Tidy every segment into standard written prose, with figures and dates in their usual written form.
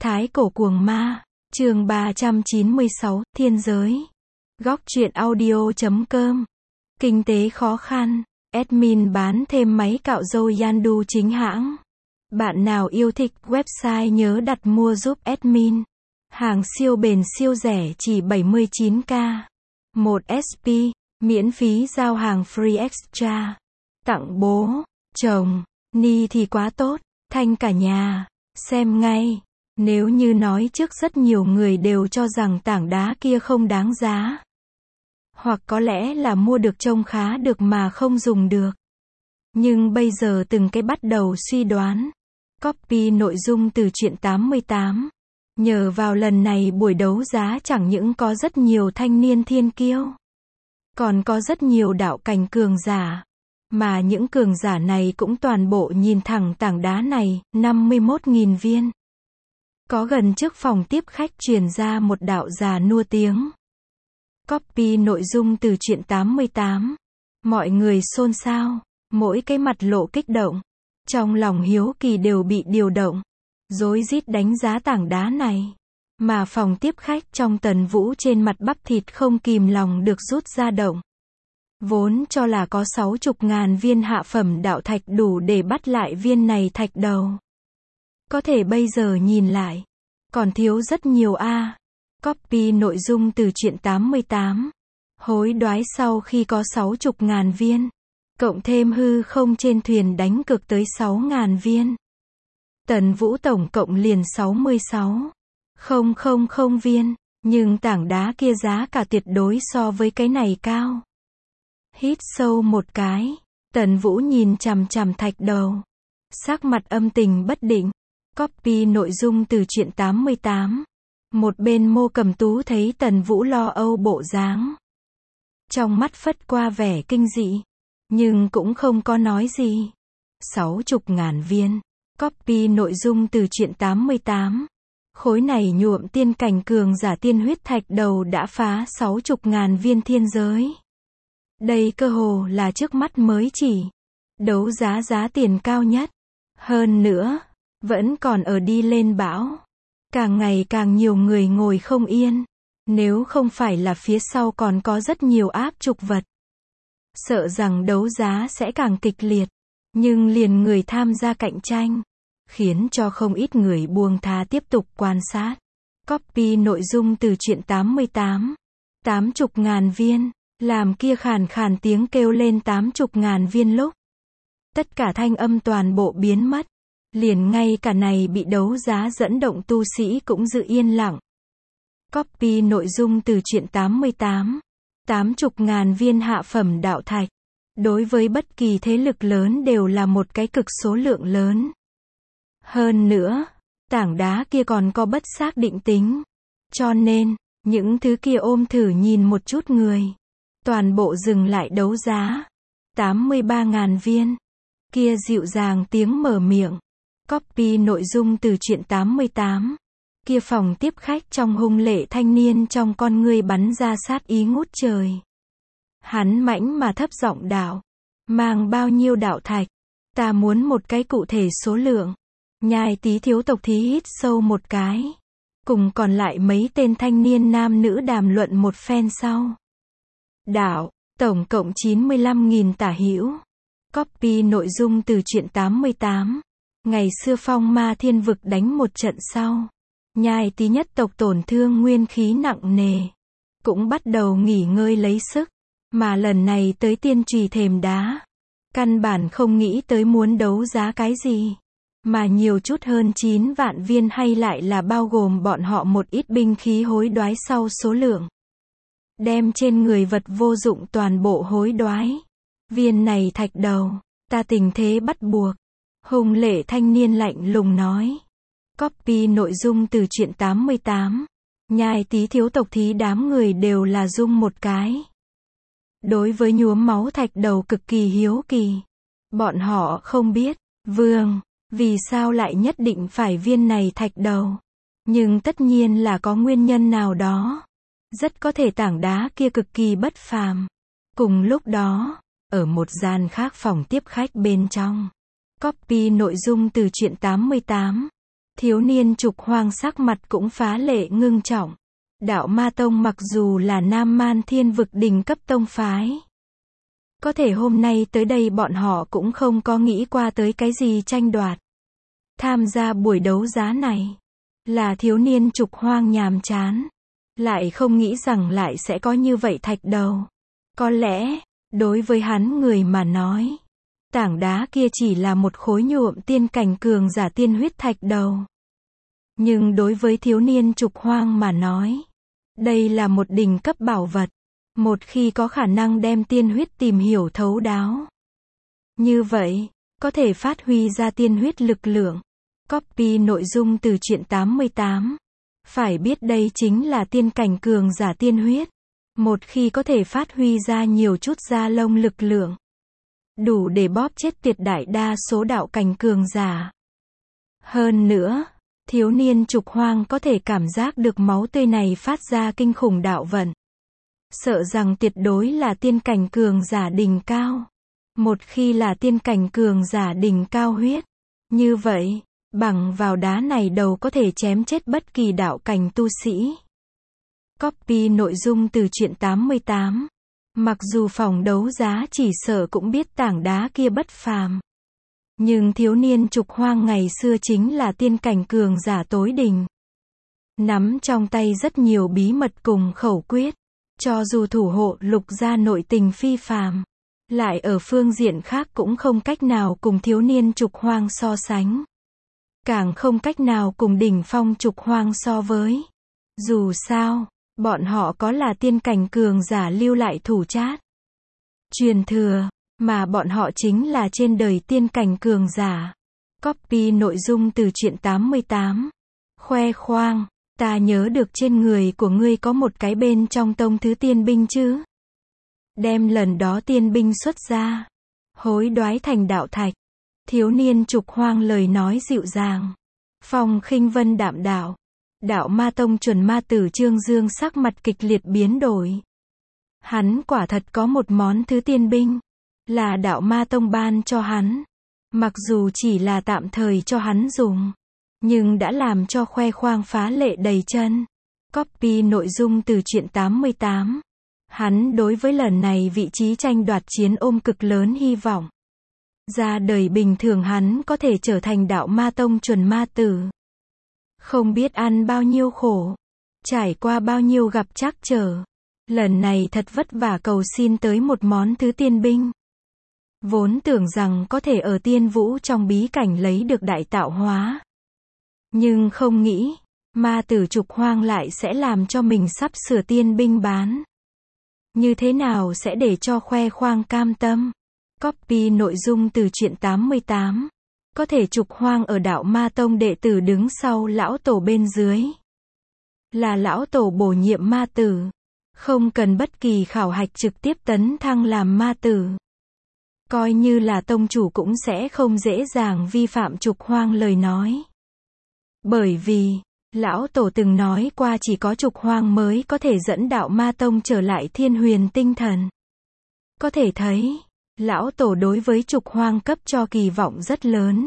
Thái cổ cuồng ma, chương 396, Thiên giới. Góc truyện audio.com. Kinh tế khó khăn, admin bán thêm máy cạo râu Yandu chính hãng. Bạn nào yêu thích website nhớ đặt mua giúp admin. Hàng siêu bền siêu rẻ chỉ 79k. 1 SP, miễn phí giao hàng free extra. Tặng bố, chồng, ni thì quá tốt, thanh cả nhà. Xem ngay. Nếu như nói trước rất nhiều người đều cho rằng tảng đá kia không đáng giá. Hoặc có lẽ là mua được trông khá được mà không dùng được. Nhưng bây giờ từng cái bắt đầu suy đoán. Copy nội dung từ truyện 88. Nhờ vào lần này buổi đấu giá chẳng những có rất nhiều thanh niên thiên kiêu. Còn có rất nhiều đạo cảnh cường giả. Mà những cường giả này cũng toàn bộ nhìn thẳng tảng đá này, 51.000 viên. Có gần trước phòng tiếp khách truyền ra một đạo già nua tiếng. Copy nội dung từ truyện 88. Mọi người xôn xao, mỗi cái mặt lộ kích động. Trong lòng hiếu kỳ đều bị điều động. Rối rít đánh giá tảng đá này. Mà phòng tiếp khách trong Tần Vũ trên mặt bắp thịt không kìm lòng được rút ra động. Vốn cho là có 60.000 viên hạ phẩm đạo thạch đủ để bắt lại viên này thạch đầu. Có thể bây giờ nhìn lại, còn thiếu rất nhiều a. Copy nội dung từ truyện 88. Hối đoái sau khi có 60.000 viên. Cộng thêm hư không trên thuyền đánh cược tới 6.000 viên. Tần Vũ tổng cộng liền 66.000 viên. Nhưng tảng đá kia giá cả tuyệt đối so với cái này cao. Hít sâu một cái. Tần Vũ nhìn chằm chằm thạch đầu. Sắc mặt âm tình bất định. Copy nội dung từ truyện 88. Một bên Mô Cầm Tú thấy Tần Vũ lo âu bộ dáng. Trong mắt phất qua vẻ kinh dị. Nhưng cũng không có nói gì. 60.000 viên. Copy nội dung từ truyện 88. Khối này nhuộm tiên cảnh cường giả tiên huyết thạch đầu đã phá 60.000 viên thiên giới. Đây cơ hồ là trước mắt mới chỉ. Đấu giá giá tiền cao nhất. Hơn nữa, vẫn còn ở đi lên bão. Càng ngày càng nhiều người ngồi không yên. Nếu không phải là phía sau còn có rất nhiều áp trục vật. Sợ rằng đấu giá sẽ càng kịch liệt. Nhưng liền người tham gia cạnh tranh. Khiến cho không ít người buông tha tiếp tục quan sát. Copy nội dung từ truyện 88. 80.000 viên. Làm kia khàn khàn tiếng kêu lên 80.000 viên lúc. Tất cả thanh âm toàn bộ biến mất. Liền ngay cả này bị đấu giá dẫn động tu sĩ cũng giữ yên lặng. Copy nội dung từ truyện 88. 80.000 viên hạ phẩm đạo thạch. Đối với bất kỳ thế lực lớn đều là một cái cực số lượng lớn. Hơn nữa, tảng đá kia còn có bất xác định tính. Cho nên, những thứ kia ôm thử nhìn một chút người. Toàn bộ dừng lại đấu giá. 83.000 viên. Kia dịu dàng tiếng mở miệng. Copy nội dung từ truyện 88. Kia phòng tiếp khách trong hung lệ thanh niên trong con ngươi bắn ra sát ý ngút trời. Hắn mãnh mà thấp giọng đạo. Mang bao nhiêu đạo thạch? Ta muốn một cái cụ thể số lượng. Nhai Tí thiếu tộc thí hít sâu một cái. Cùng còn lại mấy tên thanh niên nam nữ đàm luận một phen sau. Đạo, tổng cộng 95.000 tả hữu. Copy nội dung từ truyện 88. Ngày xưa phong ma thiên vực đánh một trận sau. Nhai Tí nhất tộc tổn thương nguyên khí nặng nề. Cũng bắt đầu nghỉ ngơi lấy sức. Mà lần này tới tiên trì thềm đá. Căn bản không nghĩ tới muốn đấu giá cái gì. Mà nhiều chút hơn 9 vạn viên hay lại là bao gồm bọn họ một ít binh khí hối đoái sau số lượng. Đem trên người vật vô dụng toàn bộ hối đoái. Viên này thạch đầu, ta tình thế bắt buộc. Hùng lệ thanh niên lạnh lùng nói. Copy nội dung từ truyện 88. Nhai Tí thiếu tộc thí đám người đều là rung một cái. Đối với nhuốm máu thạch đầu cực kỳ hiếu kỳ. Bọn họ không biết, vương, vì sao lại nhất định phải viên này thạch đầu. Nhưng tất nhiên là có nguyên nhân nào đó. Rất có thể tảng đá kia cực kỳ bất phàm. Cùng lúc đó, ở một gian khác phòng tiếp khách bên trong. Copy nội dung từ truyện 88. Thiếu niên trục hoang sắc mặt cũng phá lệ ngưng trọng. Đạo Ma Tông mặc dù là Nam Man Thiên vực đỉnh cấp tông phái, có thể hôm nay tới đây bọn họ cũng không có nghĩ qua tới cái gì tranh đoạt. Tham gia buổi đấu giá này là thiếu niên trục hoang nhàm chán, lại không nghĩ rằng lại sẽ có như vậy thạch đầu. Có lẽ, đối với hắn người mà nói, tảng đá kia chỉ là một khối nhuộm tiên cảnh cường giả tiên huyết thạch đầu. Nhưng đối với thiếu niên trục hoang mà nói, đây là một đỉnh cấp bảo vật. Một khi có khả năng đem tiên huyết tìm hiểu thấu đáo, như vậy, có thể phát huy ra tiên huyết lực lượng. Copy nội dung từ truyện 88. Phải biết đây chính là tiên cảnh cường giả tiên huyết. Một khi có thể phát huy ra nhiều chút da lông lực lượng, đủ để bóp chết tuyệt đại đa số đạo cảnh cường giả. Hơn nữa, thiếu niên trục hoang có thể cảm giác được máu tươi này phát ra kinh khủng đạo vận. Sợ rằng tuyệt đối là tiên cảnh cường giả đỉnh cao. Một khi là tiên cảnh cường giả đỉnh cao huyết, như vậy, bằng vào đá này đầu có thể chém chết bất kỳ đạo cảnh tu sĩ. Copy nội dung từ truyện 88. Mặc dù phòng đấu giá chỉ sợ cũng biết tảng đá kia bất phàm, nhưng thiếu niên trục hoang ngày xưa chính là tiên cảnh cường giả tối đỉnh, nắm trong tay rất nhiều bí mật cùng khẩu quyết. Cho dù thủ hộ Lục gia nội tình phi phàm, lại ở phương diện khác cũng không cách nào cùng thiếu niên trục hoang so sánh. Càng không cách nào cùng đỉnh phong trục hoang so với. Dù sao, bọn họ có là tiên cảnh cường giả lưu lại thủ chát, truyền thừa, mà bọn họ chính là trên đời tiên cảnh cường giả. Copy nội dung từ truyện 88. Khoe khoang, ta nhớ được trên người của ngươi có một cái bên trong tông thứ tiên binh chứ. Đem lần đó tiên binh xuất ra, hối đoái thành đạo thạch. Thiếu niên trục hoang lời nói dịu dàng, phong khinh vân đạm đạo. Đạo Ma Tông chuẩn ma tử Trương Dương sắc mặt kịch liệt biến đổi. Hắn quả thật có một món thứ tiên binh, là đạo Ma Tông ban cho hắn. Mặc dù chỉ là tạm thời cho hắn dùng, nhưng đã làm cho khoe khoang phá lệ đầy chân. Copy nội dung từ truyện 88. Hắn đối với lần này vị trí tranh đoạt chiến ôm cực lớn hy vọng. Ra đời bình thường hắn có thể trở thành đạo Ma Tông chuẩn ma tử. Không biết ăn bao nhiêu khổ, trải qua bao nhiêu gặp trắc trở. Lần này thật vất vả cầu xin tới một món thứ tiên binh. Vốn tưởng rằng có thể ở tiên vũ trong bí cảnh lấy được đại tạo hóa. Nhưng không nghĩ, ma tử trục hoang lại sẽ làm cho mình sắp sửa tiên binh bán. Như thế nào sẽ để cho khoe khoang cam tâm? Copy nội dung từ truyện 88. Có thể trục hoang ở đạo Ma Tông đệ tử đứng sau lão tổ bên dưới. Là lão tổ bổ nhiệm ma tử. Không cần bất kỳ khảo hạch trực tiếp tấn thăng làm ma tử. Coi như là tông chủ cũng sẽ không dễ dàng vi phạm trục hoang lời nói. Bởi vì, lão tổ từng nói qua chỉ có trục hoang mới có thể dẫn đạo Ma Tông trở lại thiên huyền tinh thần. Có thể thấy, lão tổ đối với trục hoang cấp cho kỳ vọng rất lớn.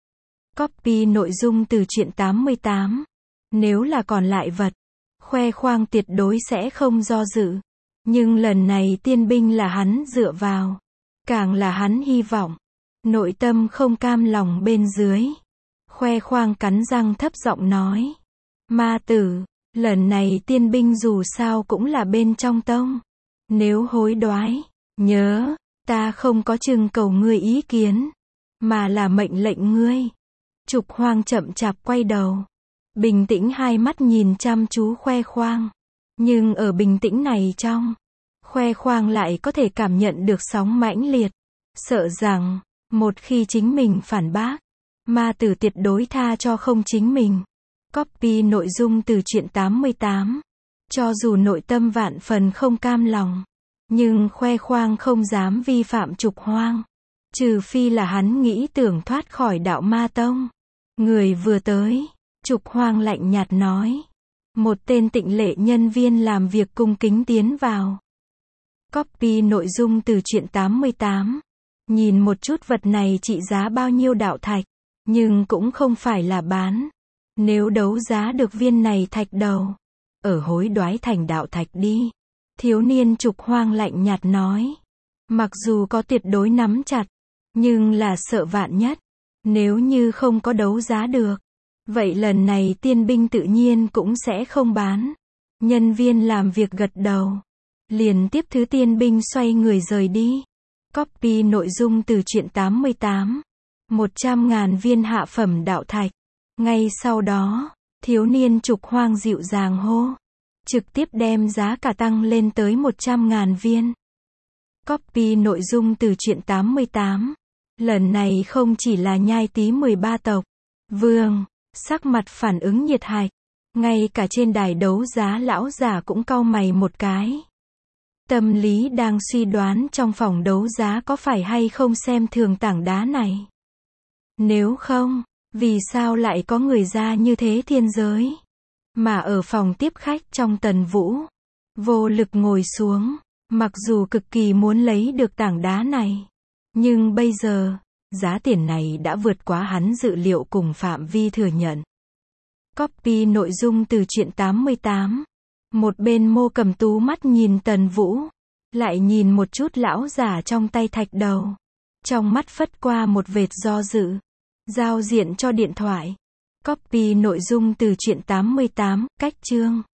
Copy nội dung từ truyện 88. Nếu là còn lại vật, khoe khoang tuyệt đối sẽ không do dự. Nhưng lần này tiên binh là hắn dựa vào. Càng là hắn hy vọng. Nội tâm không cam lòng bên dưới. Khoe khoang cắn răng thấp giọng nói. Ma tử, lần này tiên binh dù sao cũng là bên trong tông. Nếu hối đoái, nhớ, ta không có trưng cầu ngươi ý kiến, mà là mệnh lệnh ngươi. Trục hoang chậm chạp quay đầu. Bình tĩnh hai mắt nhìn chăm chú khoe khoang. Nhưng ở bình tĩnh này trong, khoe khoang lại có thể cảm nhận được sóng mãnh liệt. Sợ rằng, một khi chính mình phản bác, ma tử tuyệt đối tha cho không chính mình. Copy nội dung từ truyện 88. Cho dù nội tâm vạn phần không cam lòng, nhưng khoe khoang không dám vi phạm trục hoang. Trừ phi là hắn nghĩ tưởng thoát khỏi đạo Ma Tông. Người vừa tới, trục hoang lạnh nhạt nói. Một tên tịnh lệ nhân viên làm việc cung kính tiến vào. Copy nội dung từ truyện 88. Nhìn một chút vật này trị giá bao nhiêu đạo thạch, nhưng cũng không phải là bán. Nếu đấu giá được viên này thạch đầu, ở hối đoái thành đạo thạch đi. Thiếu niên trục hoang lạnh nhạt nói. Mặc dù có tuyệt đối nắm chặt, nhưng là sợ vạn nhất. Nếu như không có đấu giá được, vậy lần này tiên binh tự nhiên cũng sẽ không bán. Nhân viên làm việc gật đầu. Liền tiếp thứ tiên binh xoay người rời đi. Copy nội dung từ truyện 88. 100.000 viên hạ phẩm đạo thạch. Ngay sau đó, thiếu niên trục hoang dịu dàng hô. Trực tiếp đem giá cả tăng lên tới 100.000 viên. Copy nội dung từ truyện 88. Lần này không chỉ là nhai tí 13 tộc. Vương, sắc mặt phản ứng nhiệt hạch. Ngay cả trên đài đấu giá lão giả cũng cau mày một cái. Tâm lý đang suy đoán trong phòng đấu giá có phải hay không xem thường tảng đá này. Nếu không, vì sao lại có người ra như thế thiên giới? Mà ở phòng tiếp khách trong Tần Vũ, vô lực ngồi xuống, mặc dù cực kỳ muốn lấy được tảng đá này. Nhưng bây giờ, giá tiền này đã vượt quá hắn dự liệu cùng phạm vi thừa nhận. Copy nội dung từ truyện 88. Một bên Mô Cầm Tú mắt nhìn Tần Vũ, lại nhìn một chút lão giả trong tay thạch đầu. Trong mắt phất qua một vệt do dự. Giao diện cho điện thoại. Copy nội dung từ truyện 88, cách chương.